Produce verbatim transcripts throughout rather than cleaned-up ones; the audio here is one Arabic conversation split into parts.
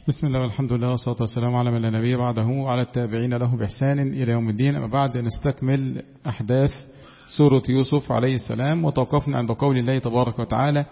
بسم الله والحمد لله والصلاة والسلام على من لا نبي بعده وعلى التابعين له بإحسان إلى يوم الدين. أما بعد نستكمل أحداث سورة يوسف عليه السلام، وتوقفنا عند قول الله تبارك وتعالى: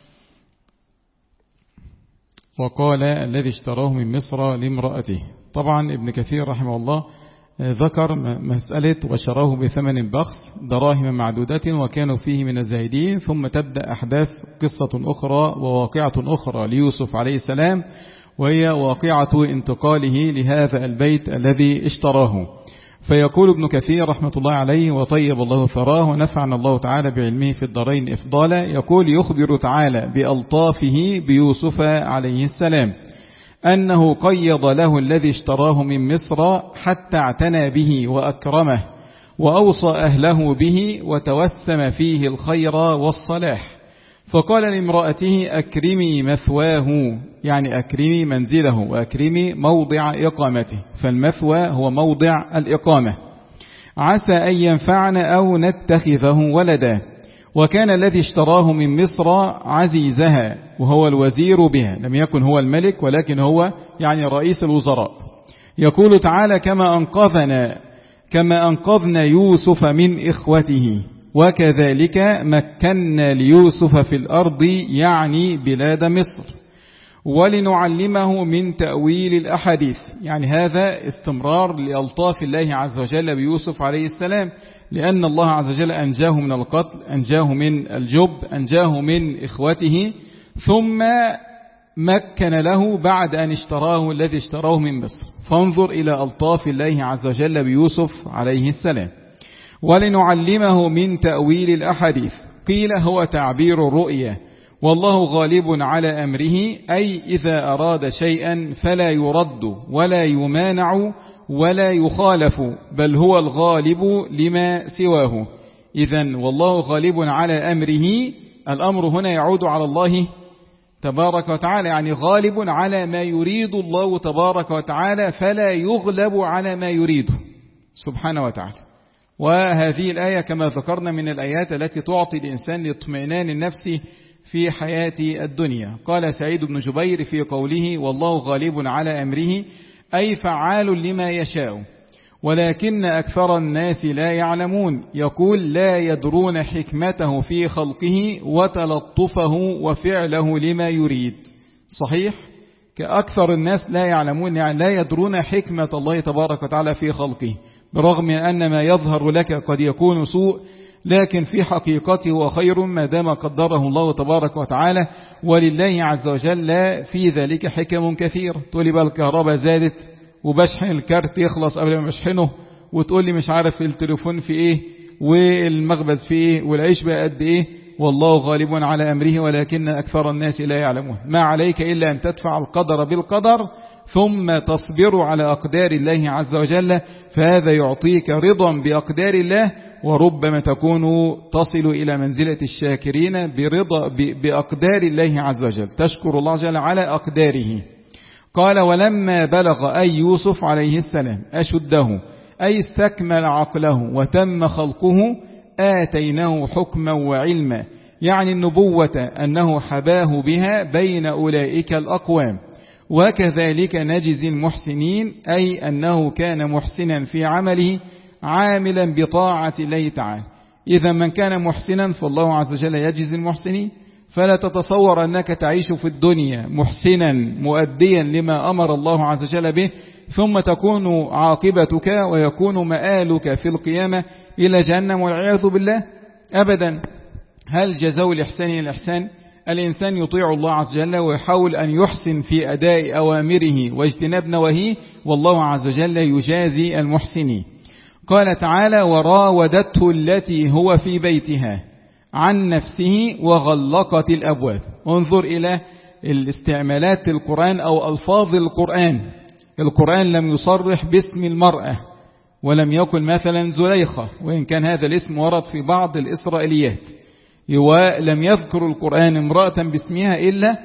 وقال الذي اشتراه من مصر لامرأته. طبعا ابن كثير رحمه الله ذكر مسألة وشراه بثمن بخس دراهم معدودة وكانوا فيه من الزاهدين، ثم تبدأ أحداث قصة أخرى وواقعة أخرى ليوسف عليه السلام، وهي واقعة انتقاله لهذا البيت الذي اشتراه. فيقول ابن كثير رحمة الله عليه وطيب الله ثراه ونفعنا الله تعالى بعلمه في الدارين إفضالا، يقول: يخبر تعالى بألطافه بيوسف عليه السلام أنه قيض له الذي اشتراه من مصر حتى اعتنى به وأكرمه وأوصى أهله به وتوسم فيه الخير والصلاح، فقال لامرأته: أكرمي مثواه، يعني أكرمي منزله وأكرمي موضع إقامته، فالمثوى هو موضع الإقامة، عسى أن ينفعنا أو نتخذه ولدا. وكان الذي اشتراه من مصر عزيزها وهو الوزير بها، لم يكن هو الملك ولكن هو يعني رئيس الوزراء. يقول تعالى: كما أنقذنا كما أنقذنا يوسف من إخوته وكذلك مكنا ليوسف في الأرض، يعني بلاد مصر، ولنعلمه من تأويل الأحاديث. يعني هذا استمرار لألطاف الله عز وجل بيوسف عليه السلام، لأن الله عز وجل أنجاه من القتل، أنجاه من الجب، أنجاه من إخوته، ثم مكن له بعد أن اشتراه الذي اشتراه من مصر. فانظر إلى ألطاف الله عز وجل بيوسف عليه السلام. ولنعلمه من تأويل الأحاديث، قيل هو تعبير الرؤية، والله غالب على أمره، أي إذا أراد شيئا فلا يرد ولا يمانع ولا يخالف، بل هو الغالب لما سواه. إذن والله غالب على أمره، الأمر هنا يعود على الله تبارك وتعالى، يعني غالب على ما يريد الله تبارك وتعالى، فلا يغلب على ما يريده سبحانه وتعالى. وهذه الآية كما ذكرنا من الآيات التي تعطي الإنسان لاطمئنان النفس في حياة الدنيا. قال سعيد بن جبير في قوله: والله غالب على أمره، أي فعال لما يشاء، ولكن أكثر الناس لا يعلمون. يقول: لا يدرون حكمته في خلقه وتلطفه وفعله لما يريد. صحيح، كأكثر الناس لا يعلمون، يعني لا يدرون حكمة الله تبارك وتعالى في خلقه، برغم أن ما يظهر لك قد يكون سوء، لكن في حقيقته هو خير ما دام قدره الله تبارك وتعالى. ولله عز وجل في ذلك حكم كثير. تقول لي بقى الكهرباء زادت وبشحن الكارت يخلص قبل ما اشحنه، وتقول لي مش عارف التليفون في ايه والمخبز في ايه والعيش بقى قد ايه. والله غالب على أمره ولكن أكثر الناس لا يعلمون. ما عليك إلا أن تدفع القدر بالقدر ثم تصبر على أقدار الله عز وجل، فهذا يعطيك رضا بأقدار الله، وربما تكون تصل إلى منزلة الشاكرين برضا بأقدار الله عز وجل، تشكر الله جل على أقداره. قال: ولما بلغ أي يوسف عليه السلام أشده، أي استكمل عقله وتم خلقه، آتيناه حكما وعلما، يعني النبوة أنه حباه بها بين أولئك الأقوام. وكذلك نجزي المحسنين، أي أنه كان محسنا في عمله عاملا بطاعة الله تعالى. إذا من كان محسنا فالله عز وجل يجزي المحسنين. فلا تتصور أنك تعيش في الدنيا محسنا مؤديا لما أمر الله عز وجل به، ثم تكون عاقبتك ويكون مآلك في القيامة إلى جهنم والعياذ بالله. أبدا. هل جزاء الإحسان الإحسان؟ الإنسان يطيع الله عز وجل ويحاول أن يحسن في أداء أوامره واجتناب نواهيه، والله عز وجل يجازي المحسنين. قال تعالى: وراودته التي هو في بيتها عن نفسه وغلقت الأبواب. انظر إلى الاستعمالات القرآن أو ألفاظ القرآن. القرآن لم يصرح باسم المرأة، ولم يكن مثلا زليخة، وإن كان هذا الاسم ورد في بعض الإسرائيليات، ولم يذكر القرآن امرأة باسمها إلا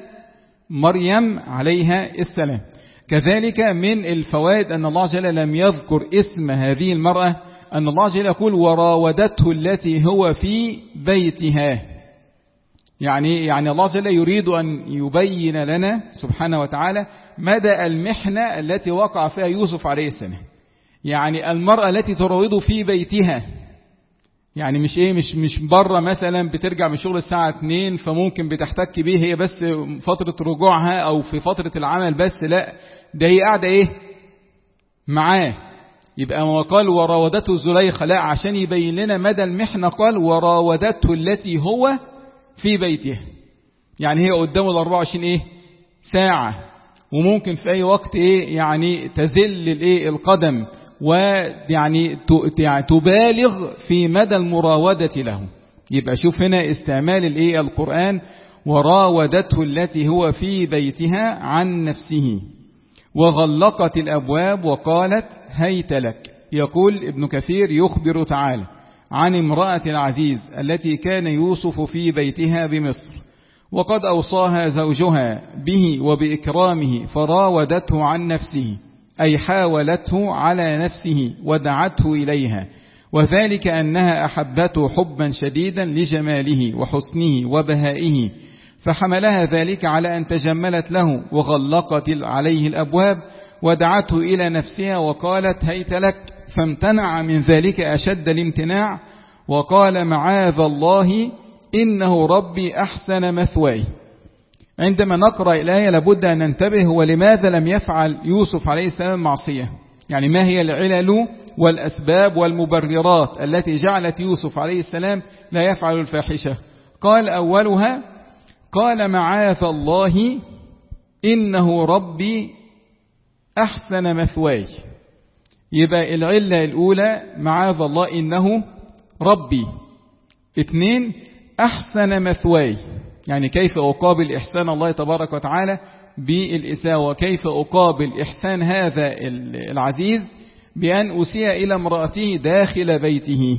مريم عليها السلام. كذلك من الفوائد أن الله جل لم يذكر اسم هذه المرأة، أن الله جل يقول: وراودته التي هو في بيتها، يعني يعني الله جل يريد أن يبين لنا سبحانه وتعالى مدى المحنة التي وقع فيها يوسف عليه السلام. يعني المرأة التي تراود في بيتها، يعني مش ايه مش مش بره مثلا بترجع من شغل الساعة اتنين فممكن بتحتك بيه هي بس فترة رجوعها او في فترة العمل بس، لا ده هي قاعدة ايه معاه. يبقى ما قال وراودته زليخة، لا عشان يبين لنا مدى المحنة قال وراودته التي هو في بيته. يعني هي قدامه ال أربعة وعشرين ايه ساعة، وممكن في اي وقت ايه يعني تزل الايه القدم، ويعني تبالغ في مدى المراودة له. يبقى شوف هنا استعمال الايه القرآن وراودته التي هو في بيتها عن نفسه وغلقت الأبواب وقالت هيت لك. يقول ابن كثير يخبر تعالى عن امرأة العزيز التي كان يوسف في بيتها بمصر، وقد أوصاها زوجها به وبإكرامه فراودته عن نفسه، أي حاولته على نفسه ودعته إليها، وذلك أنها أحبته حبا شديدا لجماله وحسنه وبهائه، فحملها ذلك على أن تجملت له وغلقت عليه الأبواب ودعته إلى نفسها وقالت هيت لك، فامتنع من ذلك أشد الامتناع وقال معاذ الله إنه ربي أحسن مثواي. عندما نقرأ الآية لابد أن ننتبه ولماذا لم يفعل يوسف عليه السلام معصية، يعني ما هي العلل والأسباب والمبررات التي جعلت يوسف عليه السلام لا يفعل الفاحشة. قال أولها قال معاذ الله إنه ربي أحسن مثواي. يبقى العلة الأولى معاذ الله إنه ربي. اثنين أحسن مثواي، يعني كيف أقابل إحسان الله تبارك وتعالى بالإساءة، وكيف أقابل إحسان هذا العزيز بأن أسيء إلى امرأته داخل بيته.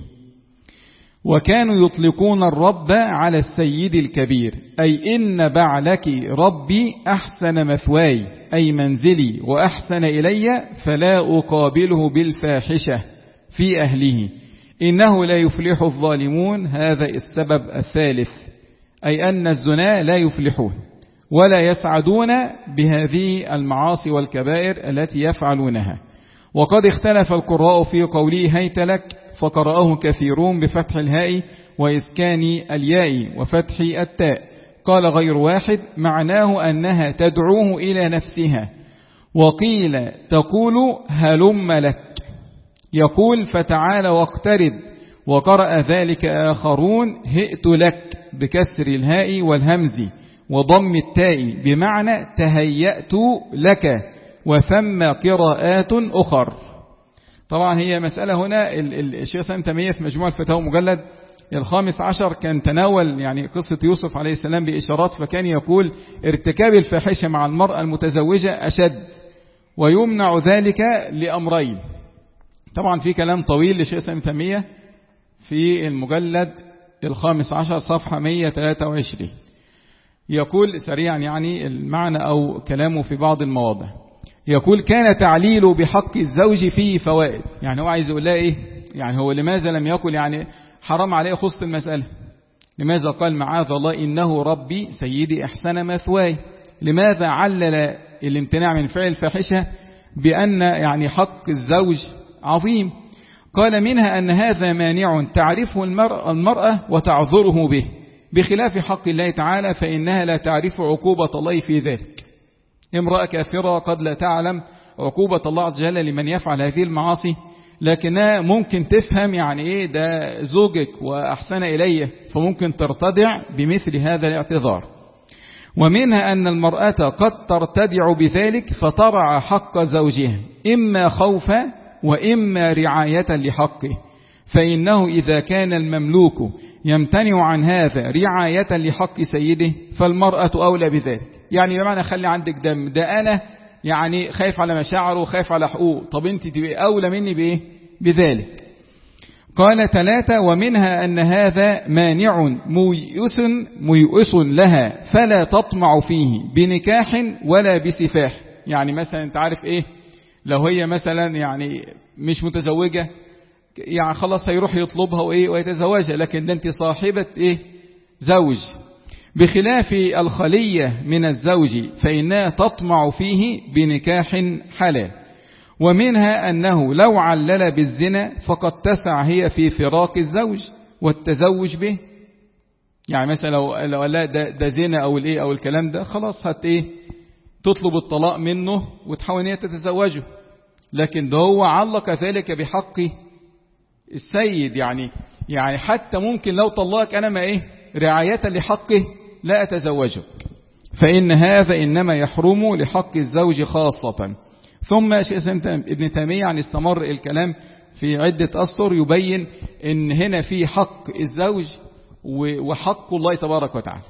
وكانوا يطلقون الرب على السيد الكبير، أي إن بعلك ربي أحسن مثواي، أي منزلي وأحسن إلي فلا أقابله بالفاحشة في أهله، إنه لا يفلح الظالمون. هذا السبب الثالث، أي أن الزنا لا يفلحون ولا يسعدون بهذه المعاصي والكبائر التي يفعلونها. وقد اختلف القراء في قوله هيت لك، فقرأه كثيرون بفتح الهاء وإسكان الياء وفتح التاء. قال غير واحد معناه أنها تدعوه إلى نفسها. وقيل تقول هلم لك، يقول فتعال واقترب. وقرأ ذلك آخرون هئت لك بكسر الهاء والهمز وضم التاء بمعنى تهيأت لك، وثم قراءات أخر. طبعا هي مسألة هنا الشيخ سالم تيمية في مجموع الفتاوى مجلد الخامس عشر كان تناول يعني قصة يوسف عليه السلام بإشارات، فكان يقول ارتكاب الفاحشة مع المرأة المتزوجة أشد، ويمنع ذلك لأمرين. طبعا في كلام طويل لشيخ سالم تيمية في المجلد الخامس عشر صفحة مئة وثلاثة وعشرين، يقول سريعا يعني المعنى أو كلامه في بعض المواضع. يقول كان تعليل بحق الزوج فيه فوائد. يعني هو عايز يقول لها إيه؟ يعني هو لماذا لم يقل يعني حرام عليه خص المسألة؟ لماذا قال معاذ الله إنه ربي سيدي أحسن مثواي؟ لماذا علل الامتناع من فعل الفاحشة بأن يعني حق الزوج عظيم؟ قال منها أن هذا مانع تعرفه المرأة, المرأة وتعذره به، بخلاف حق الله تعالى فإنها لا تعرف عقوبة الله في ذلك. امرأة كافرة قد لا تعلم عقوبة الله عز وجل لمن يفعل هذه المعاصي، لكنها ممكن تفهم يعني إيه ده زوجك وأحسن إليه، فممكن ترتدع بمثل هذا الاعتذار. ومنها أن المرأة قد ترتدع بذلك فترعى حق زوجها إما خوفا وإما رعاية لحقه، فإنه إذا كان المملوك يمتنع عن هذا رعاية لحق سيده فالمرأة أولى بذلك. يعني بمعنى خلي عندك دم، ده أنا يعني خايف على مشاعره وخايف على حقوق، طب أنت تبقى أولى مني بإيه؟ بذلك. قال ثلاثة ومنها أن هذا مانع ميؤس ميؤس لها فلا تطمع فيه بنكاح ولا بسفاح. يعني مثلا أنت عارف إيه، لو هي مثلا يعني مش متزوجة يعني خلاص هيروح يطلبها وإيه ويتزوجها، لكن ده أنت صاحبة إيه زوج، بخلاف الخلية من الزوج فإنها تطمع فيه بنكاح حلال. ومنها أنه لو علل بالزنا فقد تسع هي في فراق الزوج والتزوج به. يعني مثلا لو لو لا ده, ده زنا أو الإيه أو الكلام ده، خلاص هت إيه تطلب الطلاق منه وتحاول هي تتزوجه. لكن ده هو علق ذلك بحق السيد، يعني يعني حتى ممكن لو طلقك أنا ما إيه رعاية لحقه لا أتزوجه، فإن هذا إنما يحرم لحق الزوج خاصة. ثم شيخ ابن تيمية يعني استمر الكلام في عدة أسطر يبين إن هنا في حق الزوج وحق الله تبارك وتعالى.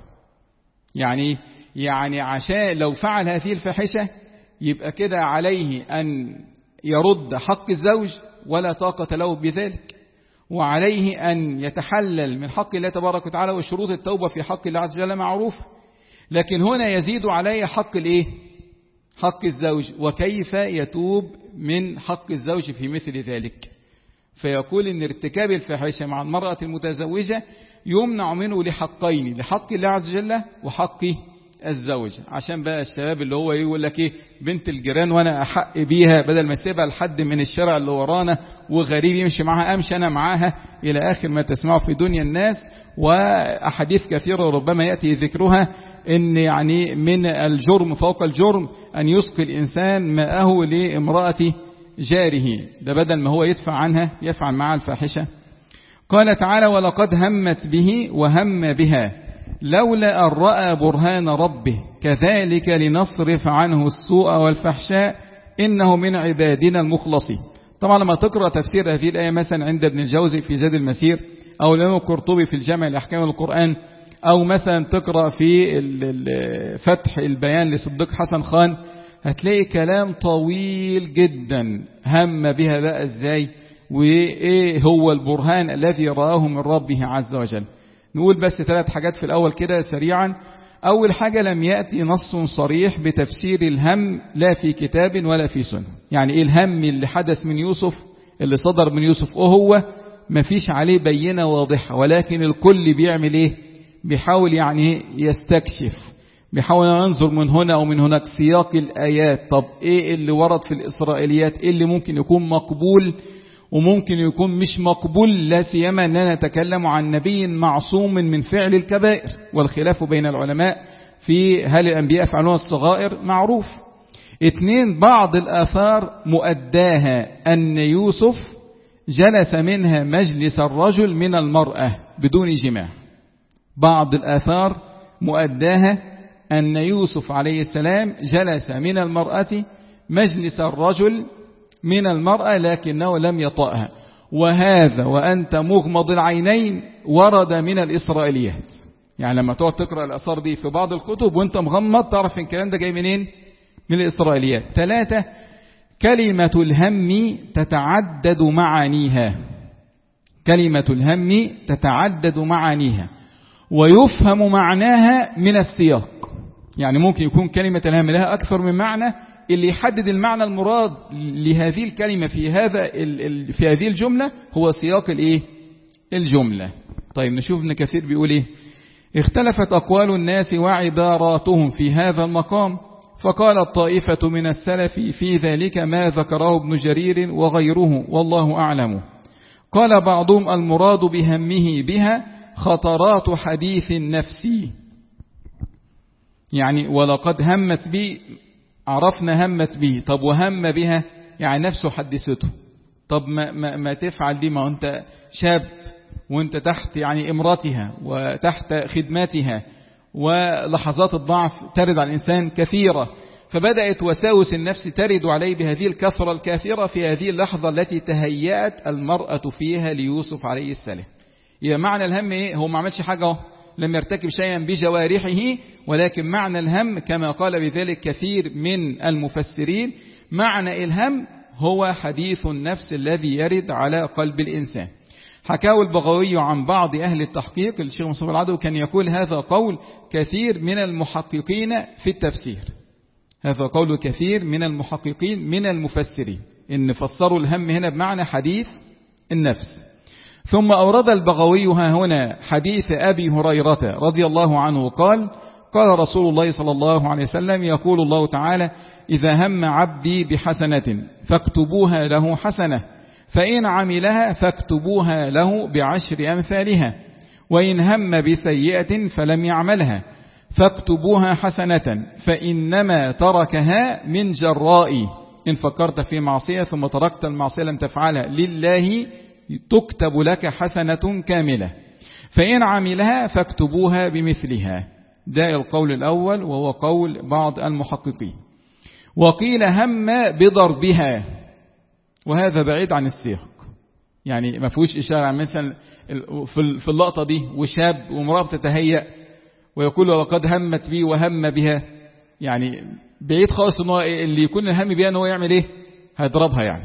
يعني يعني عشان لو فعل هذه الفاحشة يبقى كده عليه أن يرد حق الزوج ولا طاقة له بذلك، وعليه أن يتحلل من حق الله تبارك وتعالى، وشروط التوبة في حق الله عز وجل معروفة. لكن هنا يزيد عليه حق الإيه؟ حق الزوج. وكيف يتوب من حق الزوج في مثل ذلك؟ فيقول إن ارتكاب الفاحشة مع المرأة المتزوجة يمنع منه لحقين، لحق الله عز وجل وحق الزوج. عشان بقى الشباب اللي هو يقول لك ايه بنت الجيران وانا احق بيها، بدل ما اسيبها لحد من الشارع اللي ورانا وغريب يمشي معاها امشي انا معاها، الى اخر ما تسمعه في دنيا الناس. واحاديث كثيرة ربما يأتي ذكرها ان يعني من الجرم فوق الجرم ان يسقي الانسان ماءه لامرأة جاره، ده بدل ما هو يدفع عنها يفعل معها الفاحشة. قال تعالى: ولقد همت به وهم بها لولا أن رأى برهان ربه كذلك لنصرف عنه السوء والفحشاء إنه من عبادنا المخلصين. طبعا لما تقرأ تفسير هذه الآية مثلا عند ابن الجوزي في زاد المسير، أو الإمام القرطبي في الجامع لأحكام القرآن، أو مثلا تقرأ في فتح البيان لصديق حسن خان، هتلاقي كلام طويل جدا. هم بها بقى ازاي، وايه هو البرهان الذي رآه من ربه عز وجل. نقول بس ثلاث حاجات في الأول كده سريعا. أول حاجة، لم يأتي نص صريح بتفسير الهم لا في كتاب ولا في سنة. يعني إيه الهم اللي حدث من يوسف، اللي صدر من يوسف، وهو ما فيش عليه بينة واضحة، ولكن الكل بيعمل إيه؟ بيحاول يعني يستكشف، بيحاول ينظر من هنا أو من هناك سياق الآيات. طب إيه اللي ورد في الإسرائيليات؟ إيه اللي ممكن يكون مقبول وممكن يكون مش مقبول، لا سيما أننا نتكلم عن نبي معصوم من فعل الكبائر، والخلاف بين العلماء في هل الأنبياء يفعلون الصغائر معروف. اثنين، بعض الآثار مؤداها أن يوسف جلس منها مجلس الرجل من المرأة بدون جماع. بعض الآثار مؤداها أن يوسف عليه السلام جلس من المرأة مجلس الرجل من المرأة لكنه لم يطأها، وهذا وأنت مغمض العينين ورد من الإسرائيليات. يعني لما تقعد تقرأ الآثار دي في بعض الكتب وانت مغمض تعرف ان الكلام ده جاي منين؟ من الإسرائيليات. ثلاثة، كلمة الهم تتعدد معانيها. كلمة الهم تتعدد معانيها ويفهم معناها من السياق. يعني ممكن يكون كلمة الهم لها أكثر من معنى، اللي يحدد المعنى المراد لهذه الكلمة في هذا في هذه الجملة هو سياق الايه الجملة. طيب نشوف ابن كثير بيقول ايه: اختلفت أقوال الناس وعباراتهم في هذا المقام، فقال الطائفة من السلف في ذلك ما ذكره ابن جرير وغيره والله أعلم. قال بعضهم المراد بهمه بها خطرات حديث النفس. يعني ولقد همت بي، عرفنا همت به. طب وهم بها يعني نفسه حدثته. طب ما, ما, ما تفعل دي، ما أنت شاب وانت تحت يعني امرتها وتحت خدمتها، ولحظات الضعف ترد على الإنسان كثيرة، فبدأت وساوس النفس ترد عليه بهذه الكثرة الكافرة في هذه اللحظة التي تهيأت المرأة فيها ليوسف عليه السلام. يبقى معنى الهم ايه؟ هو ما عملش حاجة، لم يرتكب شيئا بجوارحه، ولكن معنى الهم كما قال بذلك كثير من المفسرين، معنى الهم هو حديث النفس الذي يرد على قلب الإنسان. حكاه البغوي عن بعض أهل التحقيق، الشيخ مصطفى العدوي كان يقول هذا قول كثير من المحققين في التفسير، هذا قول كثير من المحققين من المفسرين، إن فسروا الهم هنا بمعنى حديث النفس. ثم أورد البغوي ها هنا حديث أبي هريرة رضي الله عنه قال قال رسول الله صلى الله عليه وسلم يقول الله تعالى إذا هم عبدي بحسنة فاكتبوها له حسنة فإن عملها فاكتبوها له بعشر أمثالها وإن هم بسيئة فلم يعملها فاكتبوها حسنة فإنما تركها من جراء إن فكرت في معصية ثم تركت المعصية لم تفعلها لله تكتب لك حسنة كاملة فإن عملها فاكتبوها بمثلها. ده القول الأول وهو قول بعض المحققين. وقيل هم بضربها وهذا بعيد عن السياق، يعني ما فيهوش إشارة مثلا في اللقطة دي وشاب وامرأة بتتهيأ ويقول وقد همت بي وهم بها، يعني بعيد خالص إنه اللي يكون الهم بها إنه يعمل إيه؟ هيضربها يعني.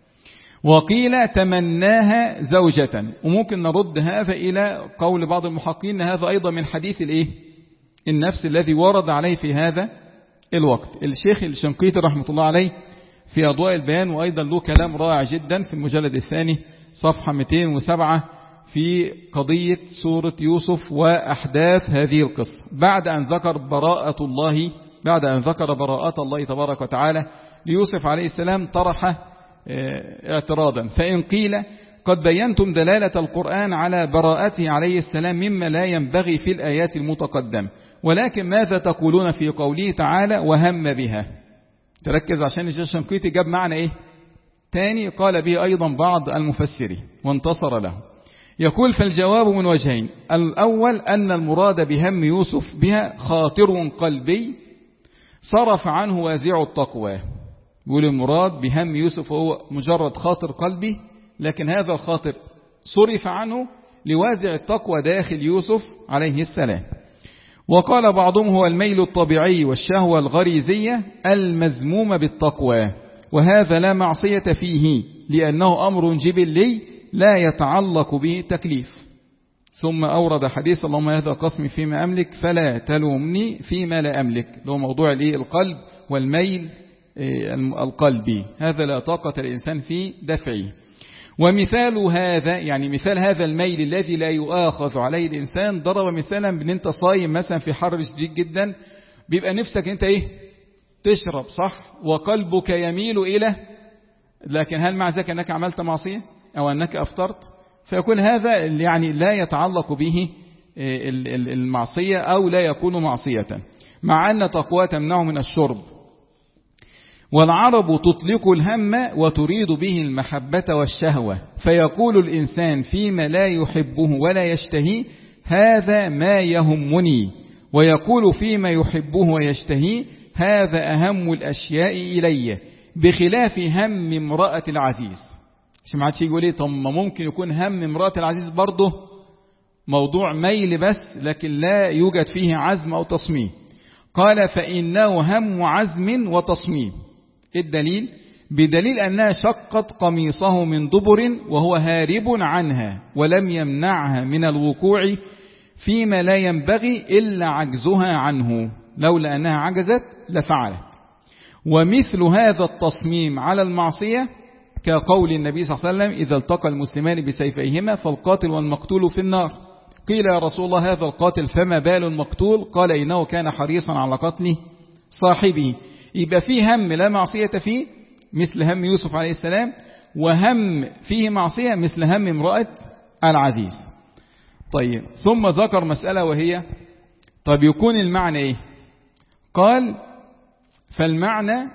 وقيل تمناها زوجة، وممكن نرد هذا إلى قول بعض المحققين هذا أيضا من حديث الإيه؟ النفس الذي ورد عليه في هذا الوقت. الشيخ الشنقيطي رحمة الله عليه في أضواء البيان وأيضا له كلام رائع جدا في المجلد الثاني صفحة مئتين وسبعة في قضية سورة يوسف وأحداث هذه القصة بعد أن ذكر براءة الله بعد أن ذكر براءة الله تبارك وتعالى ليوسف عليه السلام طرح اعتراضا فإن قيل قد بينتم دلالة القرآن على براءته عليه السلام مما لا ينبغي في الآيات المتقدمة، ولكن ماذا تقولون في قوله تعالى وهم بها؟ تركز عشان الشيخ الشنقيطي جاب معنى ايه تاني قال به ايضا بعض المفسرين وانتصر له. يقول فالجواب من وجهين، الاول ان المراد بهم يوسف بها خاطر قلبي صرف عنه وازع التقوى. يقول المراد بهم يوسف هو مجرد خاطر قلبي، لكن هذا الخاطر صرف عنه لوازع التقوى داخل يوسف عليه السلام. وقال بعضهم هو الميل الطبيعي والشهوة الغريزية المزمومة بالتقوى، وهذا لا معصية فيه لأنه أمر جبلي لا يتعلق به تكليف. ثم أورد حديث اللهم هذا قسمي فيما أملك فلا تلومني فيما لا أملك، له موضوع القلب والميل القلبي، هذا لا طاقة الإنسان في دفعه. ومثال هذا يعني مثال هذا الميل الذي لا يؤاخذ عليه الإنسان ضرب مثالا بأن أنت صايم مثلا في حر شديد جدا بيبقى نفسك أنت إيه تشرب صح وقلبك يميل إلى، لكن هل مع ذلك أنك عملت معصية أو أنك أفطرت؟ فيكون هذا يعني لا يتعلق به المعصية أو لا يكون معصية، مع أن تقوى تمنع من الشرب. والعرب تطلق الهم وتريد به المحبة والشهوة، فيقول الإنسان فيما لا يحبه ولا يشتهي هذا ما يهمني، ويقول فيما يحبه ويشتهي هذا أهم الأشياء إلي، بخلاف هم امرأة العزيز. مش معادش يقول لي طب ممكن يكون هم امرأة العزيز برضه موضوع ميل بس لكن لا يوجد فيه عزم أو تصميم. قال فإنه هم عزم وتصميم. الدليل بدليل أنها شقت قميصه من دبر وهو هارب عنها ولم يمنعها من الوقوع فيما لا ينبغي إلا عجزها عنه، لولا أنها عجزت لفعلت. ومثل هذا التصميم على المعصية كقول النبي صلى الله عليه وسلم إذا التقى المسلمان بسيفيهما فالقاتل والمقتول في النار. قيل يا رسول الله هذا القاتل فما بال المقتول؟ قال إنه كان حريصا على قتل صاحبه. يبقى فيه هم لا معصية فيه مثل هم يوسف عليه السلام، وهم فيه معصية مثل هم امرأة العزيز. طيب ثم ذكر مسألة وهي طيب يكون المعنى ايه؟ قال فالمعنى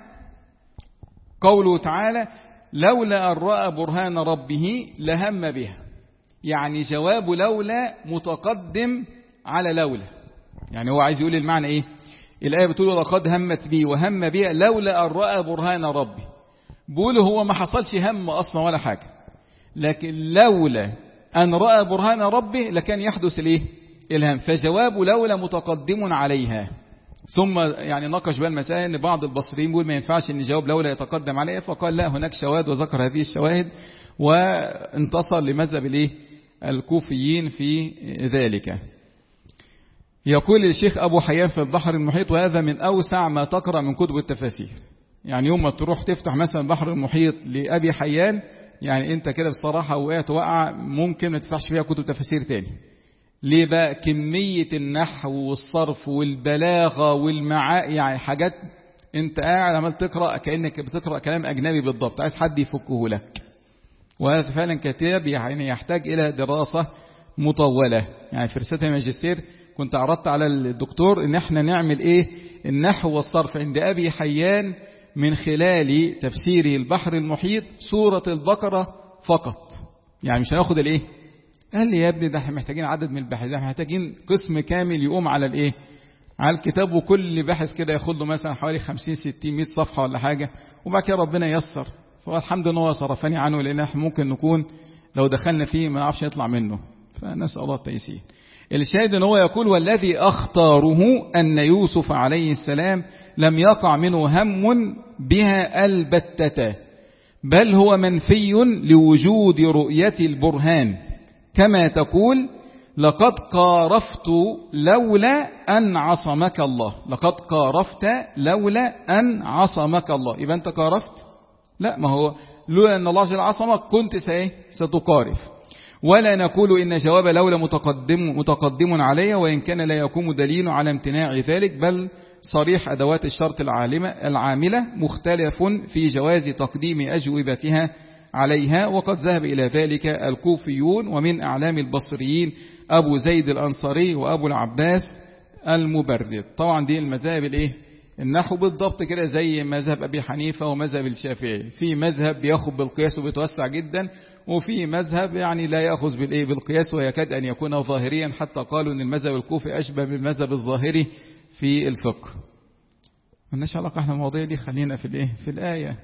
قوله تعالى لولا أن رأى برهان ربه لهم بها، يعني جواب لولا متقدم على لولا، يعني هو عايز يقول المعنى ايه؟ الآية بتقول لقد همت بي وهم بها لولا أن رأى برهان ربي، بيقول هو ما حصلش هم أصلا ولا حاجة، لكن لولا أن رأى برهان ربه لكان يحدث الايه؟ الهم، فجواب لولا متقدم عليها. ثم يعني ناقش بقى المسائل ان بعض البصريين بيقول ما ينفعش ان جواب لولا يتقدم عليها، فقال لا هناك شواهد وذكر هذه الشواهد وانتصر لمذهب الايه؟ الكوفيين في ذلك. يقول الشيخ أبو حيان في البحر المحيط وهذا من أوسع ما تقرأ من كتب التفاسير، يعني يوم ما تروح تفتح مثلا البحر المحيط لأبي حيان يعني انت كده بصراحة وقعت وقع ممكن ما تدفعش فيها كتب تفاسير تاني. ليه بقى؟ كمية النحو والصرف والبلاغة والمعا يعني حاجات انت قاعد عمال تقرأ كأنك بتقرأ كلام أجنبي بالضبط، عايز حد يفكه لك. وهذا فعلا كتاب يعني يحتاج إلى دراسة مطولة. يعني في رسالة الماجستير كنت عرضت على الدكتور ان احنا نعمل ايه النحو والصرف عند أبي حيان من خلال تفسيره البحر المحيط سورة البقرة فقط. يعني مش هناخد الايه، قال لي يا ابني ده احنا محتاجين عدد من الباحثين، ده محتاجين قسم كامل يقوم على الايه، على الكتاب، وكل باحث كده ياخد له مثلا حوالي خمسين ستين مئة صفحة ولا حاجة، وبعد كده ربنا ييسر. فالحمد لله هو صرفني عنه، لان احنا ممكن نكون لو دخلنا فيه ما نعرفش نطلع منه، فنسأل الله التيسير. الشاهد ان هو يقول والذي اختاره ان يوسف عليه السلام لم يقع منه هم بها البتة، بل هو منفي لوجود رؤية البرهان، كما تقول لقد قارفت لولا أن عصمك الله. لقد قارفت لولا أن عصمك الله، يبقى أنت قارفت؟ لا، ما هو لولا أن الله جل عصمك كنت ستقارف. ولا نقول إن جواب لولا متقدم, متقدم عليه، وإن كان لا يقوم دليل على امتناع ذلك، بل صريح أدوات الشرط العالمة العاملة مختلف في جواز تقديم أجوبتها عليها، وقد ذهب إلى ذلك الكوفيون، ومن أعلام البصريين أبو زيد الأنصاري وأبو العباس المبرد. طبعا دي المذاهب الإيه؟ النحو بالضبط كده زي مذهب أبي حنيفة ومذهب الشافعي. في مذهب بيأخذ بالقياس وبيتوسع جدا، وفي مذهب يعني لا يأخذ بالإيه بالقياس ويكاد أن يكون ظاهريا، حتى قالوا أن المذهب الكوفي أشبه بالمذهب الظاهري في الفقه. مالناش علاقة احنا المواضيع دي، خلينا في الإيه في الآية.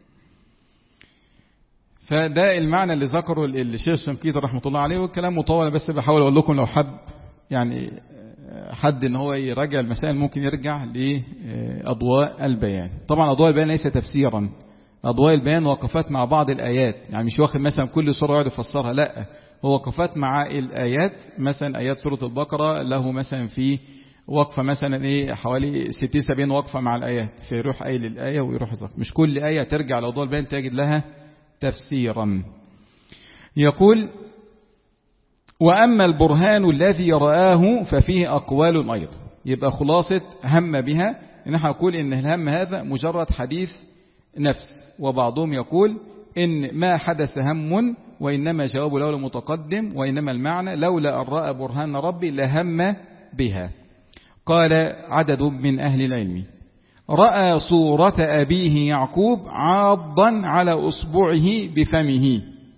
فده المعنى اللي ذكره الشيخ الشنقيطي رحمة الله عليه، والكلام مطول بس بحاول أقول لكم لو حب يعني حد ان هو يراجع المسائل ممكن يرجع لأضواء البيان. طبعا أضواء البيان ليس تفسيرا، أضواء البيان وقفات مع بعض الآيات، يعني مش واخد مثلا كل سورة يقعد يفسرها، لا، هو وقفات مع الآيات. مثلا آيات سورة البقرة له مثلا في وقفة مثلا ايه حوالي ستين سبعين وقفة مع الآيات، فيروح قايل الآية ويروح يذكر، مش كل آية ترجع لأضواء البيان تجد لها تفسيرا. يقول وأما البرهان الذي رآه ففيه أقوال أيضا. يبقى خلاصة هم بها إن احنا نقول إن الهم هذا مجرد حديث نفس، وبعضهم يقول إن ما حدث هم وإنما جواب لولا متقدم، وإنما المعنى لولا أن رأى برهان ربي لهم بها. قال عدد من أهل العلم رأى صورة أبيه يعقوب عاضا على أصبعه بفمه.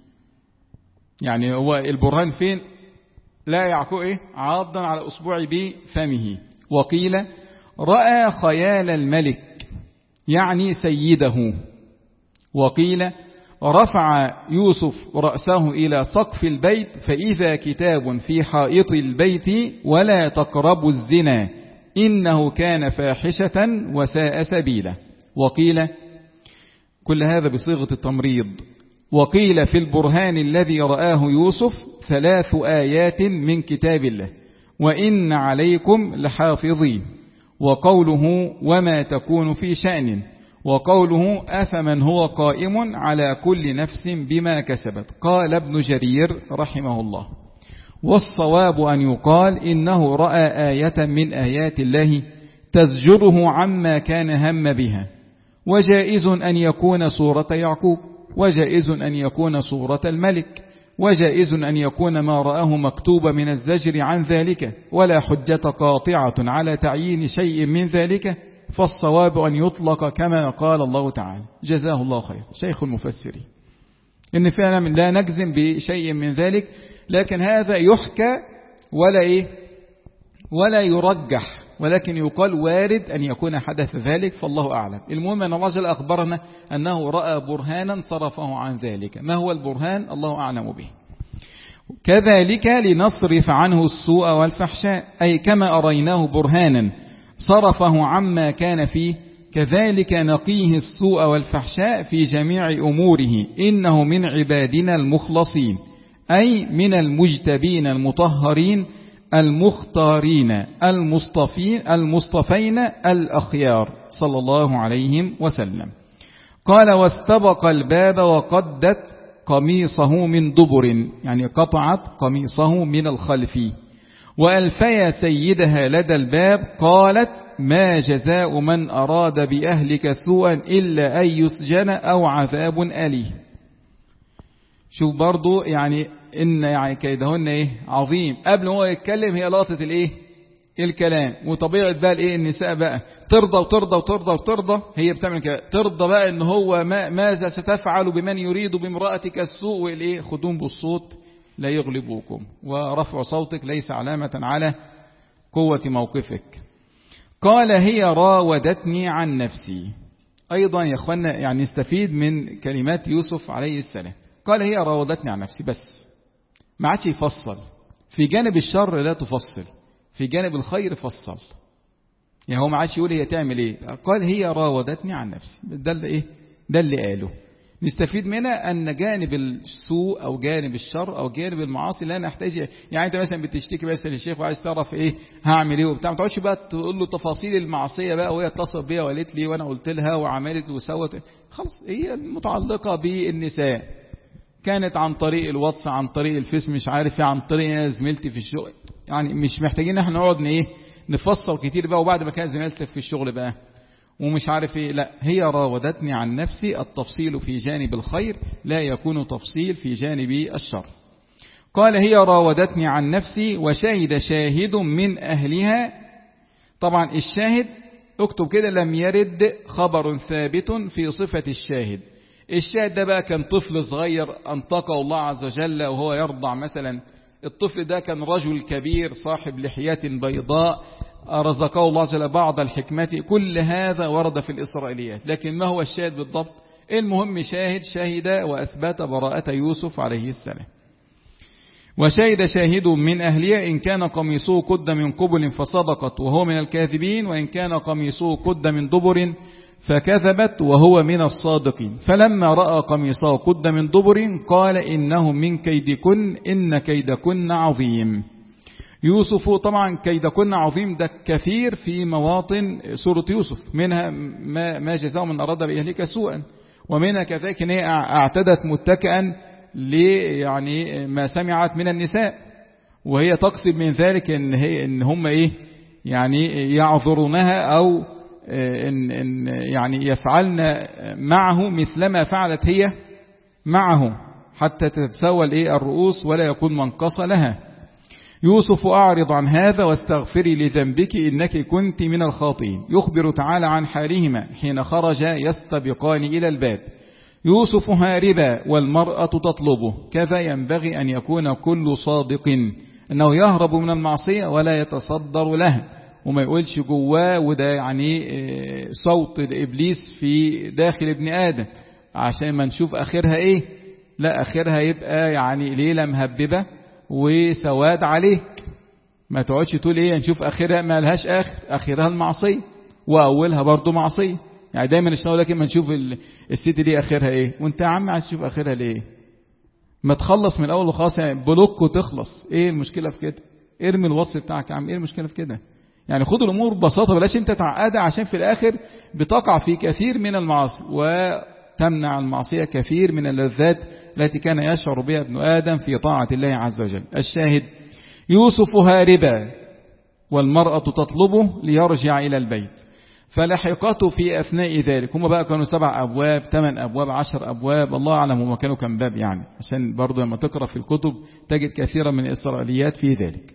يعني هو البرهان فين؟ لا يعقوب إيه؟ عاضا على أصبعه بفمه. وقيل رأى خيال الملك يعني سيده. وقيل رفع يوسف رأسه إلى سقف البيت فإذا كتاب في حائط البيت ولا تقربوا الزنا إنه كان فاحشة وساء سبيلا. وقيل كل هذا بصيغة التمريض. وقيل في البرهان الذي رآه يوسف ثلاث آيات من كتاب الله وإن عليكم لحافظين، وقوله وما تكون في شأن، وقوله أفمن هو قائم على كل نفس بما كسبت. قال ابن جرير رحمه الله والصواب أن يقال إنه رأى آية من آيات الله تزجره عما كان هم بها، وجائز أن يكون صورة يعقوب، وجائز أن يكون صورة الملك، وجائز أن يكون ما رآه مكتوب من الزجر عن ذلك، ولا حجة قاطعة على تعيين شيء من ذلك، فالصواب أن يطلق كما قال الله تعالى جزاه الله خير شيخ المفسرين، إن فعلا لا نجزم بشيء من ذلك، لكن هذا يحكى ولا إيه ولا يرجح، ولكن يقال وارد أن يكون حدث ذلك، فالله أعلم. المهم أن الله جل أخبرنا أنه رأى برهانا صرفه عن ذلك. ما هو البرهان؟ الله أعلم به. كذلك لنصرف عنه السوء والفحشاء، أي كما أريناه برهانا صرفه عما كان فيه، كذلك نقيه السوء والفحشاء في جميع أموره، إنه من عبادنا المخلصين، أي من المجتبين المطهرين المختارين المصطفين المصطفين الأخيار صلى الله عليه وسلم. قال واستبق الباب وقدت قميصه من دبر، يعني قطعت قميصه من الخلف. وألفي سيدها لدى الباب قالت ما جزاء من أراد بأهلك سوءا إلا أن يسجن أو عذاب أليم. شوف برضو يعني إن يعني كيدهن إيه عظيم. قبل ما هو يتكلم هي لاطت الإيه الكلام. وطبيعة بقى الإيه النساء بقى ترضى وترضى وترضى وترضى، هي بتعمل كده، ترضى بقى إن هو ما ماذا ستفعل بمن يريد بامرأتك السوء، والإيه خدوم بالصوت لا يغلبوكم، ورفع صوتك ليس علامة على قوة موقفك. قال هي راودتني عن نفسي. أيضا يا أخوانا يعني نستفيد من كلمات يوسف عليه السلام. قال هي راودتني عن نفسي، بس ما عادش يفصل. في جانب الشر لا تفصل، في جانب الخير فصل. يعني هو ما عادش يقول هي تعمل ايه، قال هي راودتني عن نفسي. ده اللي ايه ده اللي قاله. نستفيد منها أن جانب السوء أو جانب الشر أو جانب المعاصي لا نحتاج. يعني أنت مثلا بتشتكي بس للشيخ وعايز تعرف إيه هعمل إيه وبتاع، ما تقعدش بقى تقول له تفاصيل المعصية بقى، وهي اتصلت بيها وقالت لي وأنا قلت لها وعملت وسوت. خلاص هي متعلقة بالنساء، كانت عن طريق الواتس، عن طريق الفيس، مش عارف عن طريق زميلتي في الشغل. يعني مش محتاجين احنا نقعد ايه نفصل كتير بقى، وبعد ما كانت زميلتك في الشغل بقى ومش عارف ايه. لا، هي راودتني عن نفسي. التفصيل في جانب الخير لا يكون تفصيل في جانب الشر. قال هي راودتني عن نفسي وشهد شاهد من أهلها. طبعا الشاهد اكتب كده لم يرد خبر ثابت في صفة الشاهد. الشاهد ده بقى كان طفل صغير أنطقه الله عز وجل وهو يرضع مثلا. الطفل ده كان رجل كبير صاحب لحية بيضاء رزقه الله عز وجل بعض الحكمة. كل هذا ورد في الإسرائيليات، لكن ما هو الشاهد بالضبط؟ المهم شاهد شهد وأثبت براءة يوسف عليه السلام. وشهد شاهد من أهلها إن كان قميصه قد من قبل فصدقت وهو من الكاذبين، وإن كان قميصه قد من دبر فكذبت وهو من الصادقين. فلما رأى قميصه قد من دبر قال إنه من كيدكن إن كيدكن عظيم. يوسف طبعا كيدكن عظيم ده كثير في مواطن سورة يوسف، منها ما, ما جزاء من أراد بأهلك سوءا، ومنها كذلك إن هي اعتدت متكئا يعني ما سمعت من النساء، وهي تقصد من ذلك إن, هي إن هم إيه يعني يعذرونها أو إن, إن يعني يفعلن معه مثلما فعلت هي معه حتى تتساوى الإيه الرؤوس ولا يكون منقص لها. يوسف أعرض عن هذا واستغفري لذنبك إنك كنت من الخاطئين. يخبر تعالى عن حالهما حين خرج يستبقان إلى الباب. يوسف هاربا والمرأة تطلبه. كذا ينبغي أن يكون كل صادق، أنه يهرب من المعصية ولا يتصدر لها، وما يقولش جواه وده يعني صوت الإبليس في داخل ابن آدم عشان ما نشوف آخرها إيه. لا، آخرها يبقى يعني ليلة مهببة وسواد عليك. ما تقعدش تقول ايه نشوف اخرها، ما لهاش اخر، اخرها المعصيه واولها برضو معصيه. يعني دايما نشتغل لكن ما نشوف الست دي اخرها ايه، وانت يا عم عايز تشوف اخرها ليه؟ ما تخلص من الاول وخلاص، يعني بلوك وتخلص. ايه المشكله في كده؟ ارمي الواتس بتاعك يا عم، ايه المشكله في كده؟ يعني خد الامور ببساطه، بلاش انت تعقدها عشان في الاخر بتقع في كثير من المعاصي وتمنع المعصيه كثير من اللذات التي كان يشعر بها ابن آدم في طاعة الله عز وجل. الشاهد يوسف هاربا والمرأة تطلبه ليرجع إلى البيت. فلحقته في أثناء ذلك. هم بقى كانوا سبع أبواب، ثمان أبواب، عشر أبواب، الله أعلم هم كانوا كم باب، يعني عشان برضو لما تقرأ في الكتب تجد كثيرا من الإسرائيليات في ذلك.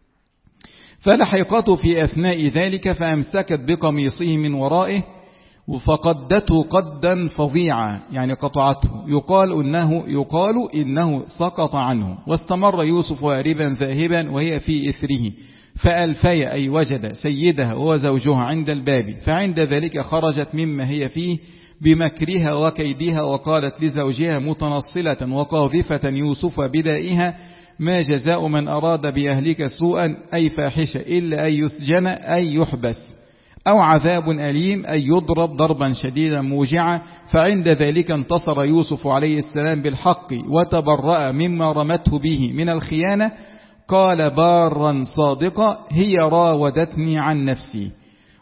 فلحقته في أثناء ذلك فأمسكت بقميصه من ورائه فقدته قدا فظيعا، يعني قطعته. يقال إنه, يقال إنه سقط عنه. واستمر يوسف هاربا ذاهبا وهي في إثره. فألفي أي وجد سيدها وزوجها عند الباب. فعند ذلك خرجت مما هي فيه بمكرها وكيدها وقالت لزوجها متنصلة وقاذفة يوسف بدائها ما جزاء من أراد بأهلك سوءا أي فاحشة إلا أن يسجن أي يحبس أو عذاب أليم أي يضرب ضربا شديدا موجعا. فعند ذلك انتصر يوسف عليه السلام بالحق وتبرأ مما رمته به من الخيانة. قال بارا صادقا هي راودتني عن نفسي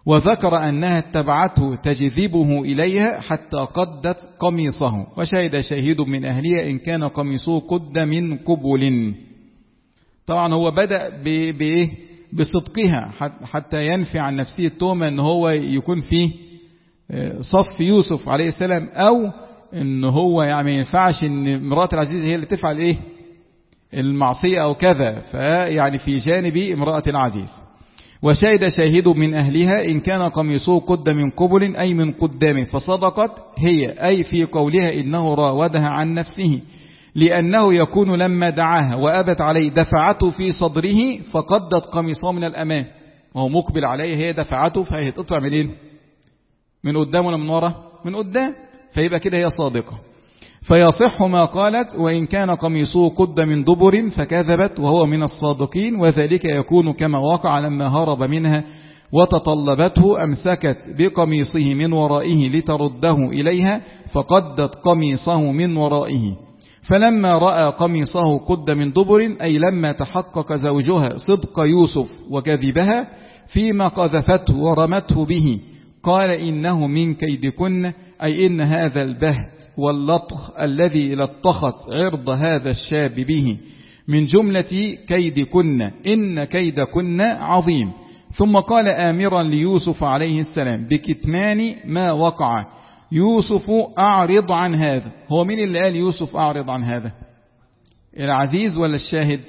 وذكر أنها اتبعته تجذبه إليها حتى قدت قميصه، وشهد شاهد من أهلها إن كان قميصه قد من قبل. طبعا هو بدأ بإيه؟ بصدقها حتى ينفي عن نفسه التهمة أن هو يكون فيه صف يوسف عليه السلام، أو أن هو يعني ينفعش أن امرأة العزيز هي اللي تفعل إيه المعصية أو كذا، فيعني في جانب امرأة العزيز. وشهد شاهد من أهلها إن كان قميصه قد من قبل أي من قدام، فصدقت هي أي في قولها إنه راودها عن نفسه، لأنه يكون لما دعاها وأبت عليه دفعته في صدره فقدت قميصه من الأمام، وهو مقبل عليه، هي دفعته فهي تقطع منين؟ من قدام ولا من ورا؟ من قدام، فيبقى كده هي صادقة. فيصح ما قالت وإن كان قميصه قد من دبر فكذبت وهو من الصادقين، وذلك يكون كما وقع لما هرب منها وتطلبته أمسكت بقميصه من ورائه لترده إليها فقدت قميصه من ورائه، فلما رأى قميصه قد من دبر أي لما تحقق زوجها صدق يوسف وكذبها فيما قذفته ورمته به قال إنه من كيدكن، أي إن هذا البهت واللطخ الذي لطخت عرض هذا الشاب به من جملة كيدكن، إن كيدكن عظيم. ثم قال آمرا ليوسف عليه السلام بكتمان ما وقع، يوسف أعرض عن هذا. هو مين اللي قال يوسف أعرض عن هذا؟ العزيز ولا الشاهد؟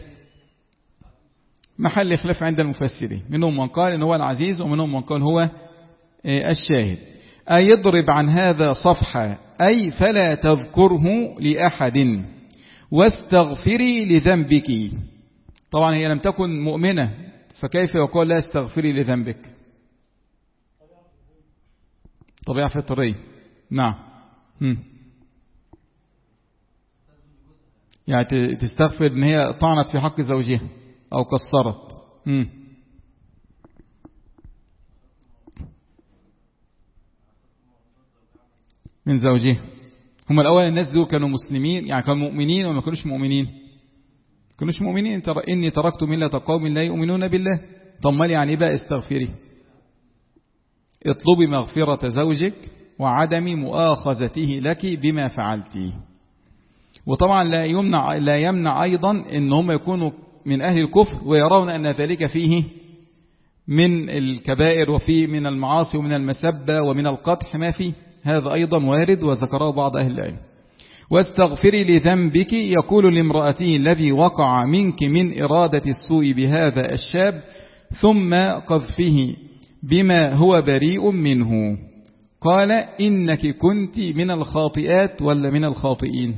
محل خلاف عند المفسرين، منهم من قال إن هو العزيز ومنهم من قال هو الشاهد. أي يضرب عن هذا صفحة، أي فلا تذكره لأحد واستغفري لذنبك. طبعا هي لم تكن مؤمنة، فكيف يقول لا استغفري لذنبك؟ طبيعة فطرية. نعم. هم. يعني تستغفر ان هي طعنت في حق زوجها او قصرت. هم. من زوجها. هم الأول الناس دول كانوا مسلمين، يعني كانوا مؤمنين ولا ما كانوش مؤمنين؟ كانوش مؤمنين. إني تركت ملة قوم لا يؤمنون بالله. طب ما يعني بقى استغفري؟ اطلبي مغفرة زوجك وعدم مؤاخذته لك بما فعلتي. وطبعا لا يمنع لا يمنع أيضا إن هم يكونوا من أهل الكفر ويرون أن ذلك فيه من الكبائر وفيه من المعاصي ومن المسبة ومن القدح ما فيه، هذا أيضا وارد وذكره بعض أهل العلم. واستغفري لذنبك يقول لامرأته الذي وقع منك من إرادة السوء بهذا الشاب ثم قذفه بما هو بريء منه. قال إنك كنت من الخاطئات ولا من الخاطئين؟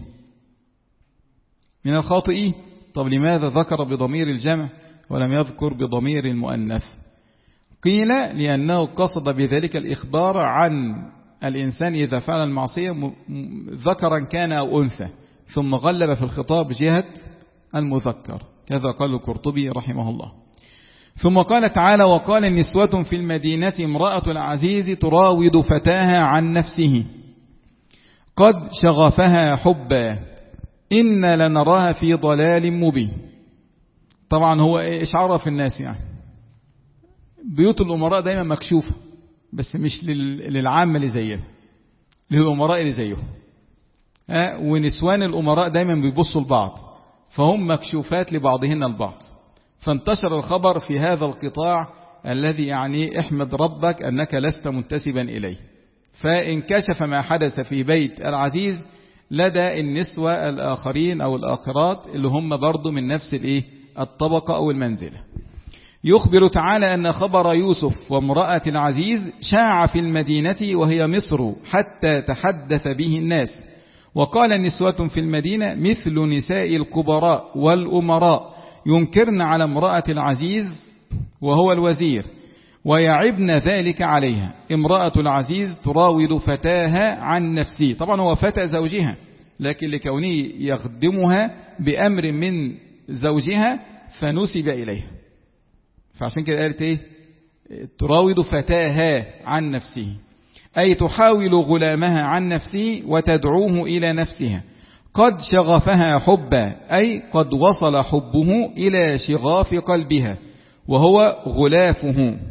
من الخاطئين. طب لماذا ذكر بضمير الجمع ولم يذكر بضمير المؤنث؟ قيل لأنه قصد بذلك الإخبار عن الإنسان إذا فعل المعصية ذكرا كان أو أنثى، ثم غلب في الخطاب جهة المذكر، كذا قال القرطبي رحمه الله. ثم قال تعالى وقال النسوة في المدينة امرأة العزيز تراود فتاها عن نفسه قد شغفها حبا إن لنراها في ضلال مبين. طبعا هو إيش عرف الناس؟ يعني بيوت الأمراء دايما مكشوفة، بس مش للعامة اللي زيها، للأمراء اللي زيهم. ونسوان الأمراء دايما بيبصوا لبعض، فهم مكشوفات لبعضهن البعض. فانتشر الخبر في هذا القطاع الذي يعني احمد ربك أنك لست منتسبا إليه. فانكشف ما حدث في بيت العزيز لدى النسوة الآخرين أو الآخرات اللي هم برضو من نفس الإيه الطبقة أو المنزلة. يخبر تعالى أن خبر يوسف وامرأة العزيز شاع في المدينة وهي مصر حتى تحدث به الناس. وقال النسوة في المدينة مثل نساء الكبراء والأمراء ينكرن على امرأة العزيز وهو الوزير ويعبن ذلك عليها. امرأة العزيز تراود فتاها عن نفسه. طبعا هو فتى زوجها، لكن لكونه يخدمها بأمر من زوجها فنسب إليها، فعشان كده قالت ايه تراود فتاها عن نفسه، أي تحاول غلامها عن نفسه وتدعوه إلى نفسها. قد شغفها حبا أي قد وصل حبه إلى شغاف قلبها وهو غلافه.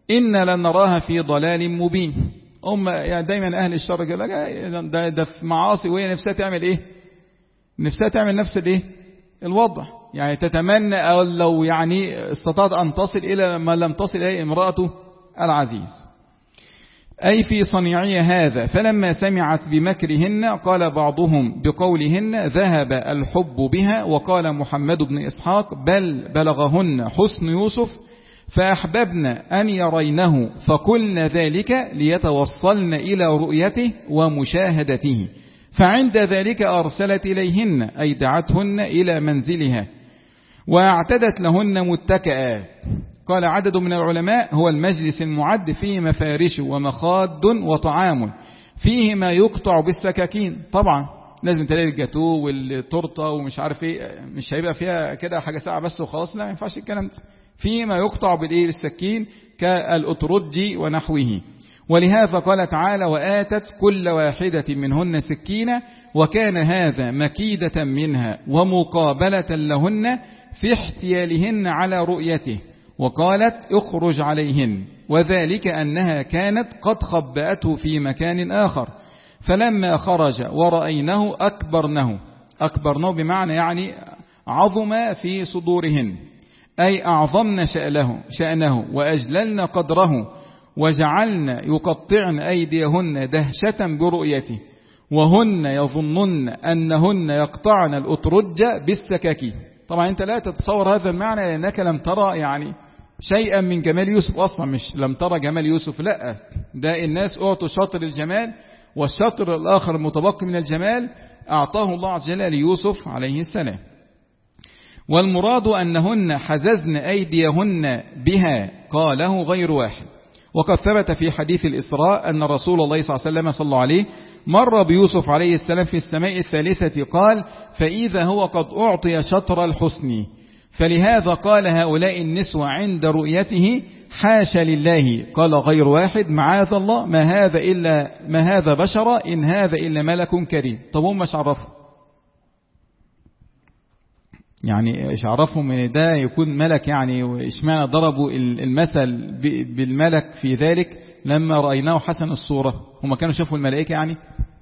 إن لنراها في ضلال مبين. هم يعني دايما أهل الشر يقول لك ده, ده في معاصي وهي نفسها تعمل إيه؟ نفسها تعمل نفس الإيه؟ الوضع، يعني تتمنى أو لو يعني استطاعت أن تصل إلى ما لم تصل إليه امرأته العزيز، أي في صنيعي هذا. فلما سمعت بمكرهن قال بعضهم بقولهن ذهب الحب بها، وقال محمد بن إسحاق بل بلغهن حسن يوسف فأحببن أن يرينه فقلن ذلك ليتوصلن إلى رؤيته ومشاهدته، فعند ذلك أرسلت إليهن أي دعتهن إلى منزلها واعتدت لهن متكئا. قال عدد من العلماء هو المجلس المعد فيه مفارش ومخاد وطعام فيه ما يقطع بالسكاكين. طبعا لازم تلاقي الجاتو والتورته ومش عارف ايه، مش هيبقى فيها كده حاجه ساعه بس وخلاص، لا ما ينفعش الكلام ده، فيه ما يقطع بالايه بالسكين كالأترج ونحوه. ولهذا قال تعالى وآتت كل واحدة منهن سكينة، وكان هذا مكيدة منها ومقابلة لهن في احتيالهن على رؤيته. وقالت اخرج عليهن، وذلك أنها كانت قد خبأته في مكان آخر، فلما خرج ورأينه أكبرنه. أكبرنه بمعنى يعني عظم في صدورهن، أي أعظمن شأنه, شأنه وأجللن قدره، وجعلن يقطعن أيديهن دهشة برؤيته، وهن يظنن أنهن يقطعن الأترج بالسكاكين. طبعا أنت لا تتصور هذا المعنى لأنك لم ترى يعني شيئا من جمال يوسف أصلا، مش لم ترى جمال يوسف، لا، ده الناس أعطوا شاطر الجمال، والشاطر الآخر المتبقي من الجمال أعطاه الله عز وجل ليوسف عليه السلام. والمراد أنهن حززن أيديهن بها قاله غير واحد. وقد ثبت في حديث الإسراء أن رسول الله صلى الله عليه وسلم صلى الله عليه مر بيوسف عليه السلام في السماء الثالثة قال فإذا هو قد أعطي شطر الحسن. فلهذا قال هؤلاء النسوة عند رؤيته حاشا لله، قال غير واحد معاذ الله ما هذا إلا ما هذا بشر إن هذا إلا ملك كريم. طب هم مش عرفوا يعني إيش عرفهم ان ده يكون ملك يعني، وإشمعنى ضربوا المثل بالملك في ذلك لما رأيناه حسن الصورة؟ هم كانوا شافوا الملائكة يعني؟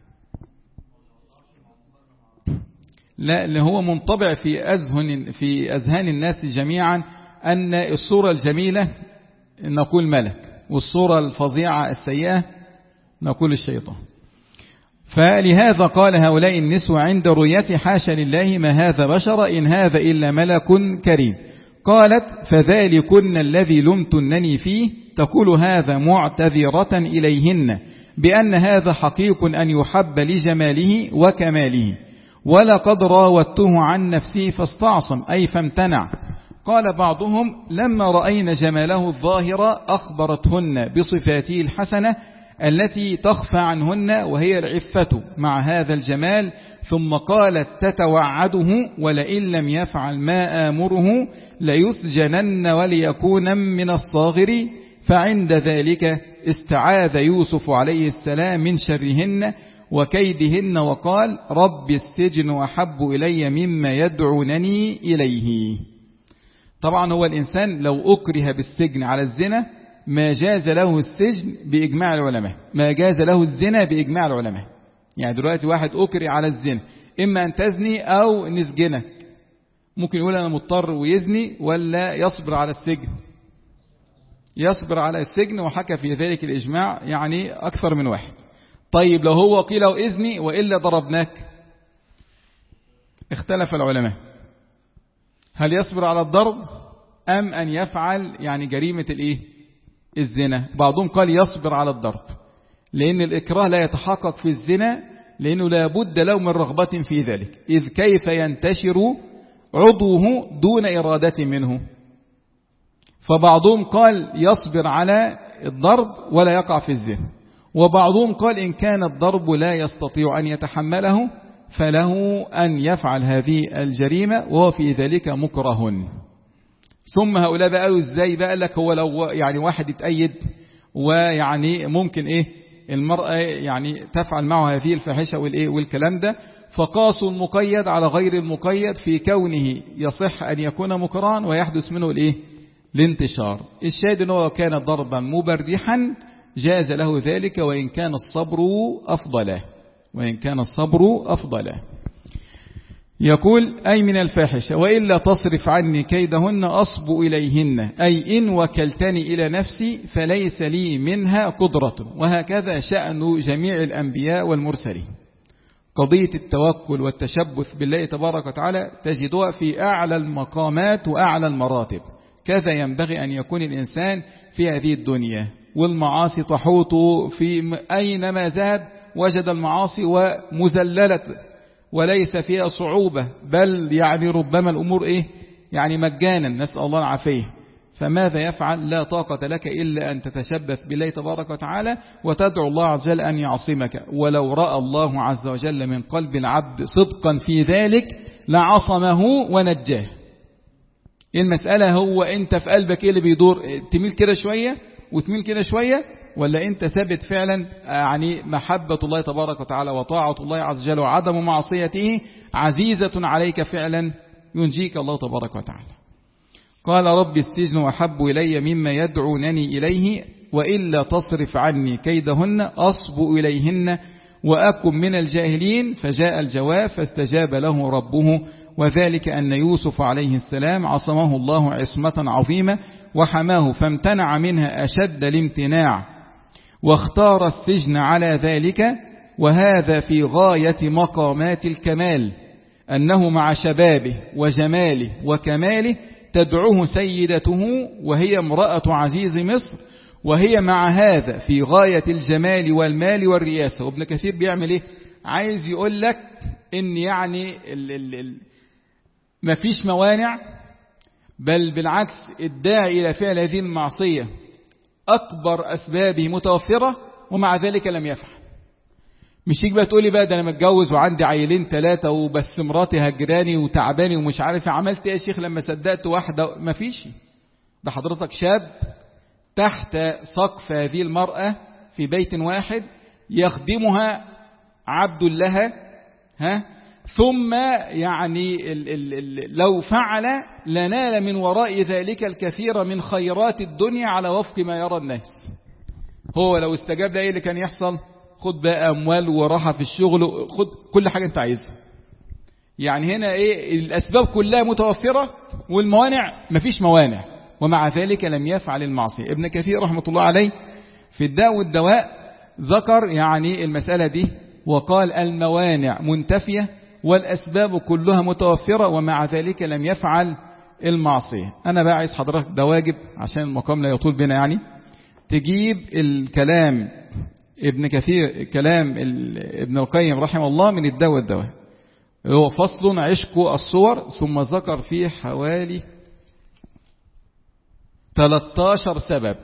لا، اللي هو منطبع في أذهن في أذهان الناس جميعا أن الصورة الجميلة نقول ملك، والصورة الفظيعة السيئة نقول الشيطان. فلهذا قال هؤلاء النسوة عند رؤيته حاشا لله ما هذا بشر إن هذا إلا ملك كريم. قالت فذلكن الذي لمتنني فيه، تقول هذا معتذرة إليهن بأن هذا حقيق أن يحب لجماله وكماله، ولقد راودته عن نفسه فاستعصم أي فامتنع. قال بعضهم لما رأينا جماله الظاهر أخبرتهن بصفاته الحسنة التي تخفى عنهن وهي العفة مع هذا الجمال، ثم قالت تتوعده ولئن لم يفعل ما آمره ليسجنن وليكون من الصاغرين. فعند ذلك استعاذ يوسف عليه السلام من شرهن وكيدهن وقال رب السجن أحب إلي مما يدعونني إليه. طبعا هو الإنسان لو أكره بالسجن على الزنا ما جاز له السجن بإجماع العلماء، ما جاز له الزنا بإجماع العلماء. يعني دلوقتي واحد أكره على الزنا، إما أن تزني أو نسجنك، ممكن يقول أنا مضطر ويزني ولا يصبر على السجن؟ يصبر على السجن، وحكى في ذلك الإجماع يعني أكثر من واحد. طيب لو هو قيل إذني وإلا ضربناك، اختلف العلماء هل يصبر على الضرب أم أن يفعل يعني جريمة الإيه؟ الزنا. بعضهم قال يصبر على الضرب، لأن الإكراه لا يتحقق في الزنا، لأنه لا بد له من رغبة في ذلك، إذ كيف ينتشر عضوه دون إرادة منه. فبعضهم قال يصبر على الضرب ولا يقع في الزنا، وبعضهم قال إن كان الضرب لا يستطيع أن يتحمله فله أن يفعل هذه الجريمة وهو في ذلك مكره. ثم هؤلاء بقى قالوا ازاي بقى؟ لك هو لو يعني واحد يتأيد ويعني ممكن ايه المرأة يعني تفعل معه هذه الفاحشة والايه والكلام ده، فقاسوا المقيد على غير المقيد في كونه يصح أن يكون مكرها ويحدث منه الايه الانتشار. الشاهد أنه كان ضربا مبرحا جاز له ذلك وإن كان الصبر أفضل وإن كان الصبر أفضل. يقول أي من الفاحشة وإلا تصرف عني كيدهن أصب إليهن أي إن وكلتني إلى نفسي فليس لي منها قدرة. وهكذا شأن جميع الأنبياء والمرسلين. قضية التوكل والتشبث بالله تبارك وتعالى تجدها في أعلى المقامات وأعلى المراتب. كذا ينبغي أن يكون الإنسان في هذه الدنيا. والمعاصي تحوط في أينما ذهب وجد المعاصي ومزللة وليس فيها صعوبة، بل يعني ربما الأمور إيه يعني مجانا، نسأل الله العافية. فماذا يفعل؟ لا طاقة لك إلا أن تتشبث بالله تبارك وتعالى وتدعو الله عز وجل أن يعصمك. ولو رأى الله عز وجل من قلب العبد صدقا في ذلك لعصمه ونجاه. المسألة هو أنت في قلبك إيه اللي بيدور؟ تميل كده شوية وتميل كده شوية، ولا أنت ثابت فعلا يعني محبة الله تبارك وتعالى وطاعة الله عز وجل وعدم معصيته عزيزة عليك فعلا ينجيك الله تبارك وتعالى. قال رب السجن أحب إلي مما يدعونني إليه وإلا تصرف عني كيدهن أصب إليهن وأكن من الجاهلين. فجاء الجواب فاستجاب له ربه وذلك أن يوسف عليه السلام عصمه الله عصمة عظيمة وحماه فامتنع منها أشد الامتناع واختار السجن على ذلك. وهذا في غاية مقامات الكمال أنه مع شبابه وجماله وكماله تدعوه سيدته وهي امرأة عزيز مصر، وهي مع هذا في غاية الجمال والمال والرياسة. وابن كثير بيعمل ايه؟ عايز يقول لك ان يعني ال ال ال مفيش موانع، بل بالعكس الداعي إلى فعل هذه المعصية أكبر أسبابه متوفرة ومع ذلك لم يفعل. مش يجي بقى تقولي بقى ده أنا متجوز وعندي عيلين ثلاثة وبس مراتي هجراني وتعباني ومش عارف عملت إيه يا شيخ لما صدقت واحدة. مفيش. ده حضرتك شاب تحت سقف هذه المرأة في بيت واحد يخدمها عبد لها، ها ثم يعني ال ال ال لو فعل لنال من وراء ذلك الكثير من خيرات الدنيا على وفق ما يرى الناس. هو لو استجاب لأيه اللي كان يحصل؟ خد بقى أموال وراحة في الشغل، خد كل حاجة انت عايزها. يعني هنا ايه الأسباب كلها متوفرة والموانع مفيش موانع، ومع ذلك لم يفعل المعصية. ابن كثير رحمة الله عليه في الداء والدواء ذكر يعني المسألة دي وقال الموانع منتفية والأسباب كلها متوفرة ومع ذلك لم يفعل المعصية. أنا بقى عايز حضرتك ده واجب عشان المقام لا يطول بنا، يعني تجيب الكلام ابن كثير كلام ابن القيم رحمه الله من الداء والدواء، هو فصل عشق الصور، ثم ذكر فيه حوالي ثلاثة عشر سبب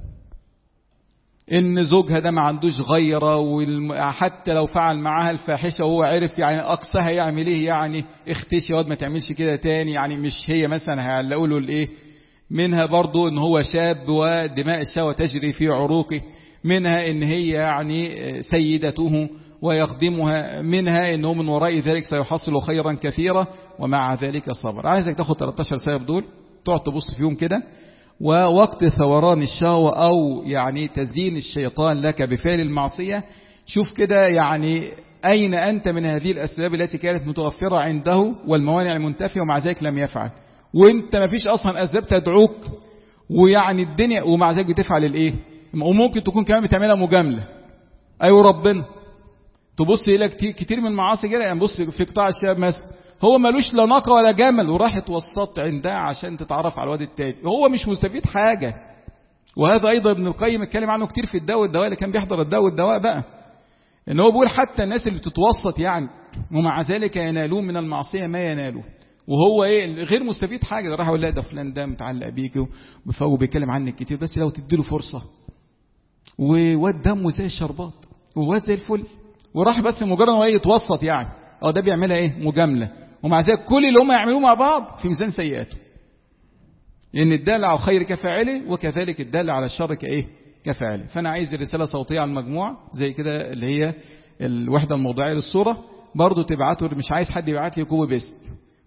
ان زوجها ده ما عندوش غيره، وحتى لو فعل معاها الفاحشه وهو عرف يعني اقصاها يعمل ايه، يعني اختشي واد ما تعملش كده تاني، يعني مش هي مثلا هيعلقوا له الايه. منها برضو ان هو شاب ودماء الشهوه تجري في عروقه، منها ان هي يعني سيدته ويخدمها، منها انه من وراء ذلك سيحصل خيرا كثيرا ومع ذلك صبر. عايزك تاخد ثلاثة عشر سبب دول تقعد تبص فيهم كده، ووقت ثوران الشهوة أو يعني تزيين الشيطان لك بفعل المعصية شوف كده يعني أين أنت من هذه الأسباب التي كانت متوفرة عنده والموانع المنتفية ومع ذلك لم يفعل، وانت ما فيش أصلا أسباب تدعوك ويعني الدنيا ومع ذلك بتفعل الإيه. وممكن تكون كمان بتعملها مجاملة. أيوة ربنا تبص إلى كتير من المعاصي كده، يعني بص في قطاع الشباب مثلا هو ملوش لا ناقة ولا جمل وراح اتوسط عندها عشان تتعرف على الواد التاني، هو مش مستفيد حاجة. وهذا أيضا ابن القيم اتكلم عنه كتير في الدواء والدواء اللي كان بيحضر الدواء والدواء بقى، إن هو بيقول حتى الناس اللي بتتوسط يعني ومع ذلك ينالون من المعصية ما ينالون، وهو ايه غير مستفيد حاجة. ده راح يقول لا ده فلان ده متعلق بيك وبيفوق بيتكلم عنك كتير، بس لو تديله فرصة وواد دمه زي الشربات وواد زي الفل، وراح بس مجرد هو يتوسط يعني اه ده بيعملها ايه مجاملة، ومع ذلك كل اللي هم يعملوه مع بعض في ميزان سيئاته. لأن الدال على الخير كفاعله وكذلك الدال على الشر كايه كفاعله. فأنا عايز رسالة صوتية على المجموعة زي كده اللي هي الوحدة الموضوعية للصورة برضو تبعته، مش عايز حد يبعت لي كوبي بيست،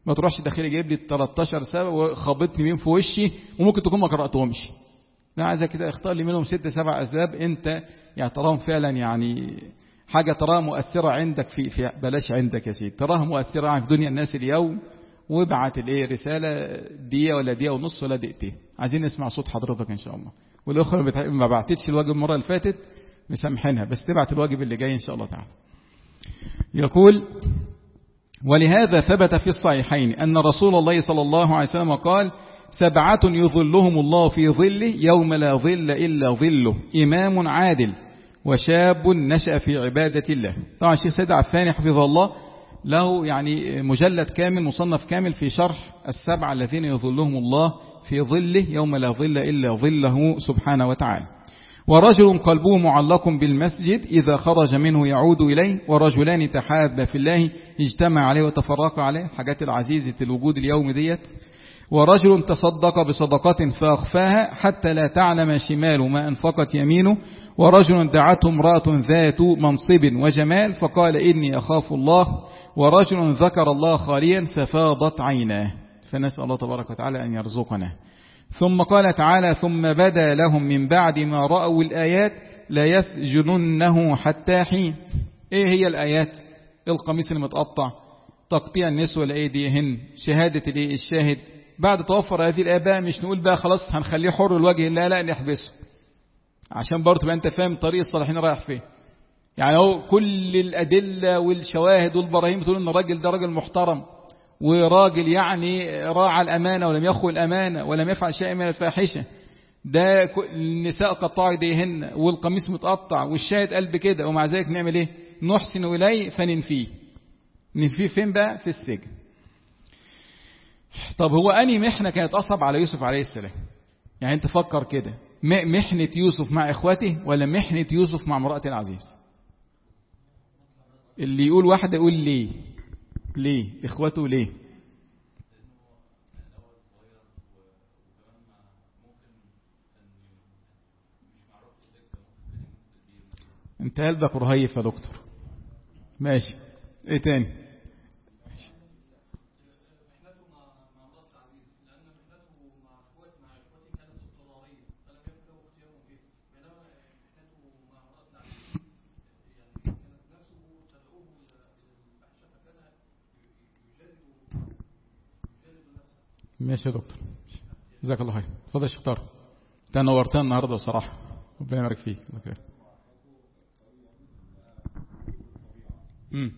ما تروحش داخلي جايب لي تلتاشر سبب وخبطني مين في وشي وممكن تكون ما قرأتهمش. لا، عايزة كده اختار لي منهم ست سبع أسباب أنت يعني تراهم فعلا يعني حاجة تراها مؤثرة عندك في, في بلاش عندك يا سيدي، تراها مؤثرة يعني في دنيا الناس اليوم، وابعت الايه رسالة دقيقة ولا دقيقة ونص ولا دقيقتين، عايزين نسمع صوت حضرتك إن شاء الله. والأخرى بتح... ما بعتتش الواجب المرة اللي فاتت مسامحينها، بس تبعت الواجب اللي جاي إن شاء الله تعالى. يقول: ولهذا ثبت في الصحيحين أن رسول الله صلى الله عليه وسلم قال: سبعة يظلهم الله في ظله يوم لا ظل إلا ظله، إمام عادل، وشاب نشأ في عبادة الله. طبعا الشيخ سيد عفاني حفظه الله له يعني مجلد كامل مصنف كامل في شرح السبعة الذين يظلهم الله في ظله يوم لا ظل إلا ظله سبحانه وتعالى. ورجل قلبه معلق بالمسجد إذا خرج منه يعود إليه، ورجلان تحابا في الله اجتمع عليه وتفرق عليه، حاجات العزيزة الوجود اليوم ديت. ورجل تصدق بصدقة فأخفاها حتى لا تعلم شماله ما أنفقت يمينه. ورجل دعته امرأة ذات منصب وجمال فقال: إني أخاف الله. ورجل ذكر الله خاليا ففاضت عيناه. فنسأل الله تبارك وتعالى أن يرزقنا. ثم قال تعالى: ثم بدا لهم من بعد ما رأوا الآيات لا يسجننه حتى حين. إيه هي الآيات؟ القميص المتقطع، تقطيع النسوة لأيديهن، شهادة الشاهد. بعد توفر هذه الآباء مش نقول بقى خلاص هنخليه حر الوجه، لا لا نحبسه، عشان برضه تبقى أنت فاهم طريق الصالحين رايح فين. يعني هو كل الأدلة والشواهد والبراهين بتقول إن الراجل ده راجل محترم، وراجل يعني راعى الأمانة ولم يخون الأمانة ولم يفعل شيء من الفاحشة. ده النساء قطعوا يديهن والقميص متقطع والشاهد قلب كده، ومع ذلك نعمل إيه؟ نحسن إليه فننفيه. ننفيه فين بقى؟ في السجن. طب هو أني محنة كانت أصعب على يوسف عليه السلام؟ يعني أنت فكر كده، محنة يوسف مع إخوته ولا محنة يوسف مع امرأة العزيز؟ اللي يقول واحدة يقول ليه ليه إخوته ليه؟ انت قلبك رهيف يا دكتور. ماشي، ايه تاني؟ ماشي يا دكتور، جزاك الله خير. اتفضل يا شيخ طارق، انت نورتنا النهارده بصراحه، ربنا يبارك فيك. امم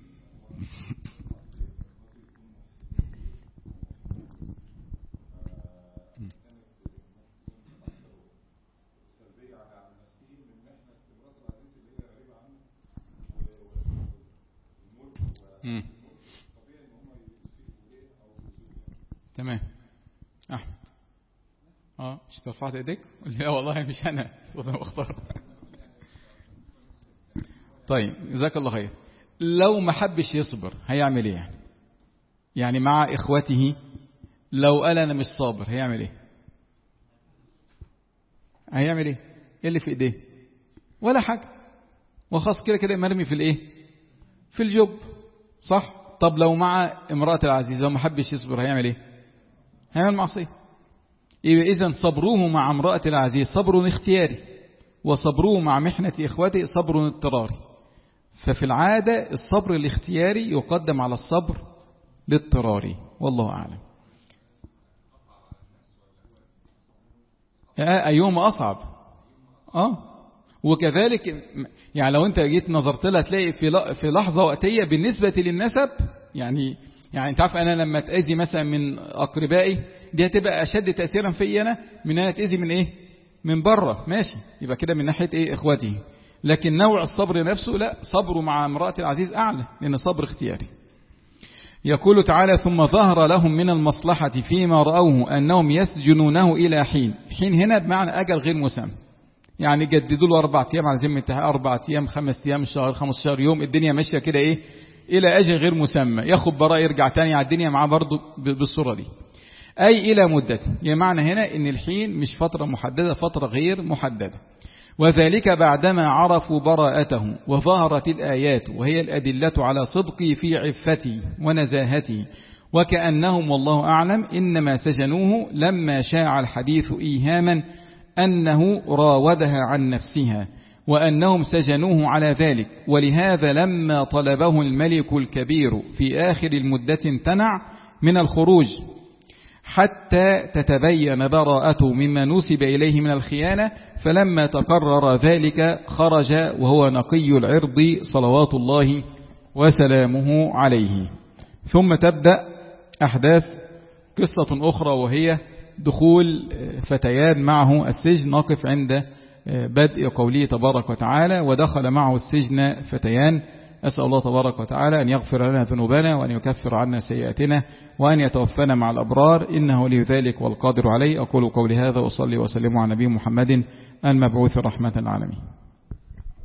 امم تمام. احمد، اه مش رفعت ايديك؟ لا والله مش انا، انا بختار. طيب جزاك الله خير. لو ما حبش يصبر هيعمل ايه يعني؟ يعني مع اخوته لو قال انا مش صابر هيعمل ايه؟ هيعمل ايه؟ ايه اللي في ايديه؟ ولا حاجه، وخاص كده كده مرمي في الايه؟ في الجب، صح؟ طب لو مع امرأة العزيز لو ما حبش يصبر هيعمل ايه؟ هيعمل معصيه. يبقى اذا صبروه مع امرأة العزيز صبر اختياري، وصبروه مع محنة اخوته صبر اضطراري. ففي العادة الصبر الاختياري يقدم على الصبر الاضطراري، والله أعلم. آه أيهما أصعب؟ آه وكذلك يعني لو أنت جيت نظرت لها تلاقي في في لحظة وقتية بالنسبة للنسب، يعني يعني أنت عارف أنا لما تأذي مثلا من أقربائي دي هتبقى أشد تأثيرا في أنا من أنا تأذي من إيه؟ من بره، ماشي، يبقى كده من ناحية إيه؟ إخواتي. لكن نوع الصبر نفسه لا، صبره مع امرأة العزيز أعلى لأن صبر اختياري. يقول تعالى: ثم ظهر لهم من المصلحة فيما رأوه أنهم يسجنونه إلى حين. حين هنا بمعنى أجل غير مسمى، يعني جددوا له أربع أيام على ذمة أربع أيام خمس أيام شهر خمس شهر يوم، الدنيا ماشية كده إيه إلى أجل غير مسمى، ياخد براء يرجع تاني على الدنيا معاه برضه بالصورة دي، أي إلى مدة. يعني معنى هنا إن الحين مش فترة محددة، فترة غير محددة. وذلك بعدما عرفوا براءته وظهرت الآيات وهي الأدلة على صدقه في عفته ونزاهته وكأنهم والله أعلم إنما سجنوه لما شاع الحديث إيهاما أنه راودها عن نفسها، وأنهم سجنوه على ذلك، ولهذا لما طلبه الملك الكبير في آخر المدة امتنع من الخروج حتى تتبين براءته مما نسب إليه من الخيانة، فلما تقرر ذلك خرج وهو نقي العرض صلوات الله وسلامه عليه. ثم تبدأ أحداث قصة أخرى، وهي دخول فتيان معه السجن. نقف عند بدء قوله تبارك وتعالى: ودخل معه السجن فتيان. أسأل الله تبارك وتعالى أن يغفر لنا ذنوبنا وأن يكفر عنا سيئاتنا وأن يتوفنا مع الأبرار، إنه ولي ذلك والقادر عليه. أقول قولي هذا وأصلي وسلم على نبي محمد المبعوث رحمة العالمين.